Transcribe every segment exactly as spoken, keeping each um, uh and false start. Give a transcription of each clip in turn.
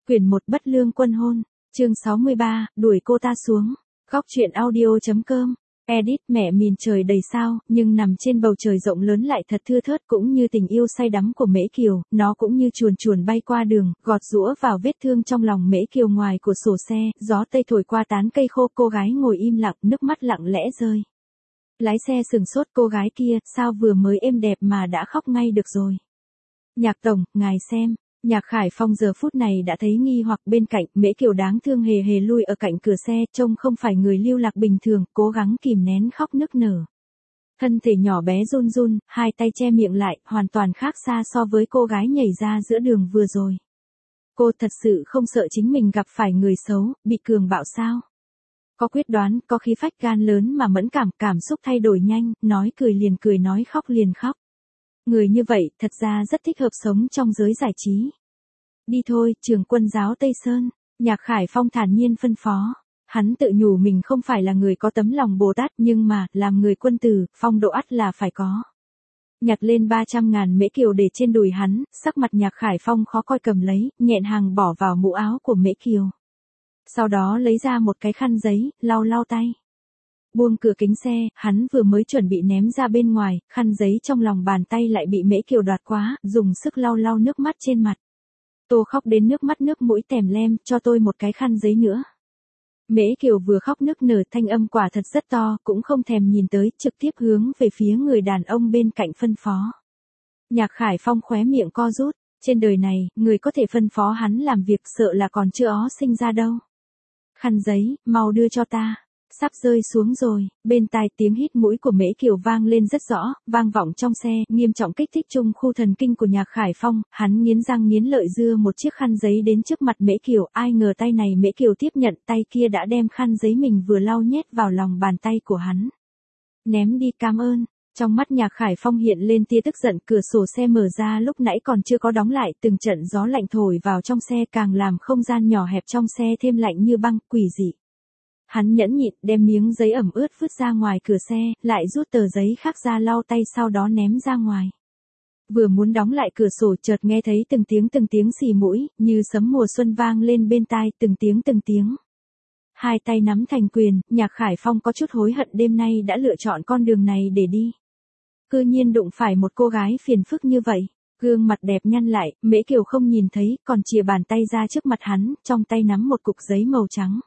Quyển một Bất lương quân hôn, chương sáu mươi ba, đuổi cô ta xuống. Góc truyện audio chấm com. Edit. Mẹ miền trời đầy sao, nhưng nằm trên bầu trời rộng lớn lại thật thưa thớt, cũng như tình yêu say đắm của Mễ Kiều, nó cũng như chuồn chuồn bay qua đường, gọt giũa vào vết thương trong lòng Mễ Kiều. Ngoài cửa sổ xe, gió tây thổi qua tán cây khô, cô gái ngồi im lặng, nước mắt lặng lẽ rơi. Lái xe sừng sốt, cô gái kia, sao vừa mới êm đẹp mà đã khóc ngay được rồi. Nhạc tổng, ngài xem. Nhạc Khải Phong giờ phút này đã thấy nghi hoặc. Bên cạnh, Mễ Kiều đáng thương hề hề lui ở cạnh cửa xe, trông không phải người lưu lạc bình thường, cố gắng kìm nén khóc nức nở. Thân thể nhỏ bé run run, hai tay che miệng lại, hoàn toàn khác xa so với cô gái nhảy ra giữa đường vừa rồi. Cô thật sự không sợ chính mình gặp phải người xấu, bị cường bạo sao? Có quyết đoán, có khí phách, gan lớn mà mẫn cảm, cảm xúc thay đổi nhanh, nói cười liền cười, nói khóc liền khóc. Người như vậy, thật ra rất thích hợp sống trong giới giải trí. Đi thôi, Trường Quân giáo Tây Sơn. Nhạc Khải Phong thản nhiên phân phó. Hắn tự nhủ mình không phải là người có tấm lòng Bồ Tát, nhưng mà, làm người quân tử, phong độ ắt là phải có. Nhặt lên ba trăm ngàn Mễ Kiều để trên đùi hắn, sắc mặt Nhạc Khải Phong khó coi, cầm lấy, nhẹn hàng bỏ vào mũ áo của Mễ Kiều. Sau đó lấy ra một cái khăn giấy, lau lau tay. Buông cửa kính xe, hắn vừa mới chuẩn bị ném ra bên ngoài, khăn giấy trong lòng bàn tay lại bị Mễ Kiều đoạt quá, dùng sức lau lau nước mắt trên mặt. Tô khóc đến nước mắt nước mũi tèm lem, cho tôi một cái khăn giấy nữa. Mễ Kiều vừa khóc nức nở, thanh âm quả thật rất to, cũng không thèm nhìn tới, trực tiếp hướng về phía người đàn ông bên cạnh phân phó. Nhạc Khải Phong khóe miệng co rút, trên đời này, người có thể phân phó hắn làm việc sợ là còn chưa ó sinh ra đâu. Khăn giấy, mau đưa cho ta. Sắp rơi xuống rồi, bên tai tiếng hít mũi của Mễ Kiều vang lên rất rõ, vang vọng trong xe, nghiêm trọng kích thích trung khu thần kinh của Nhạc Khải Phong. Hắn nghiến răng nghiến lợi dưa một chiếc khăn giấy đến trước mặt Mễ Kiều, ai ngờ tay này Mễ Kiều tiếp nhận, tay kia đã đem khăn giấy mình vừa lau nhét vào lòng bàn tay của hắn. Ném đi, cảm ơn. Trong mắt Nhạc Khải Phong hiện lên tia tức giận, cửa sổ xe mở ra lúc nãy còn chưa có đóng lại, từng trận gió lạnh thổi vào trong xe càng làm không gian nhỏ hẹp trong xe thêm lạnh như băng, quỷ dị. Hắn nhẫn nhịn, đem miếng giấy ẩm ướt vứt ra ngoài cửa xe, lại rút tờ giấy khác ra lau tay, sau đó ném ra ngoài. Vừa muốn đóng lại cửa sổ, chợt nghe thấy từng tiếng từng tiếng xì mũi, như sấm mùa xuân vang lên bên tai, từng tiếng từng tiếng. Hai tay nắm thành quyền, Nhạc Khải Phong có chút hối hận đêm nay đã lựa chọn con đường này để đi. Cư nhiên đụng phải một cô gái phiền phức như vậy. Gương mặt đẹp nhăn lại, Mễ Kiều không nhìn thấy, còn chìa bàn tay ra trước mặt hắn, trong tay nắm một cục giấy màu trắng.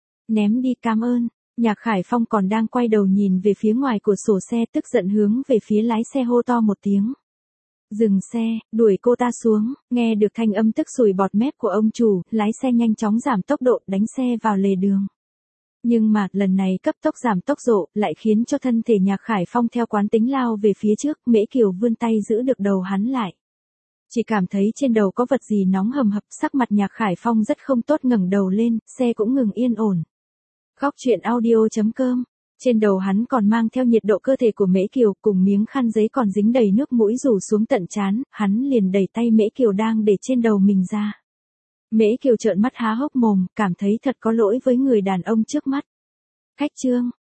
Ném đi, cảm ơn. Nhạc Khải Phong còn đang quay đầu nhìn về phía ngoài cửa sổ xe, tức giận hướng về phía lái xe hô to một tiếng. Dừng xe, đuổi cô ta xuống. Nghe được thanh âm tức sùi bọt mép của ông chủ, lái xe nhanh chóng giảm tốc độ, đánh xe vào lề đường. Nhưng mà, lần này cấp tốc giảm tốc độ, lại khiến cho thân thể Nhạc Khải Phong theo quán tính lao về phía trước. Mễ Kiều vươn tay giữ được đầu hắn lại. Chỉ cảm thấy trên đầu có vật gì nóng hầm hập, sắc mặt Nhạc Khải Phong rất không tốt, ngẩng đầu lên, xe cũng ngừng yên ổn. Góc truyện audio chấm com. Trên đầu hắn còn mang theo nhiệt độ cơ thể của Mễ Kiều, cùng miếng khăn giấy còn dính đầy nước mũi rủ xuống tận trán, hắn liền đẩy tay Mễ Kiều đang để trên đầu mình ra. Mễ Kiều trợn mắt há hốc mồm, cảm thấy thật có lỗi với người đàn ông trước mắt. Khách trương,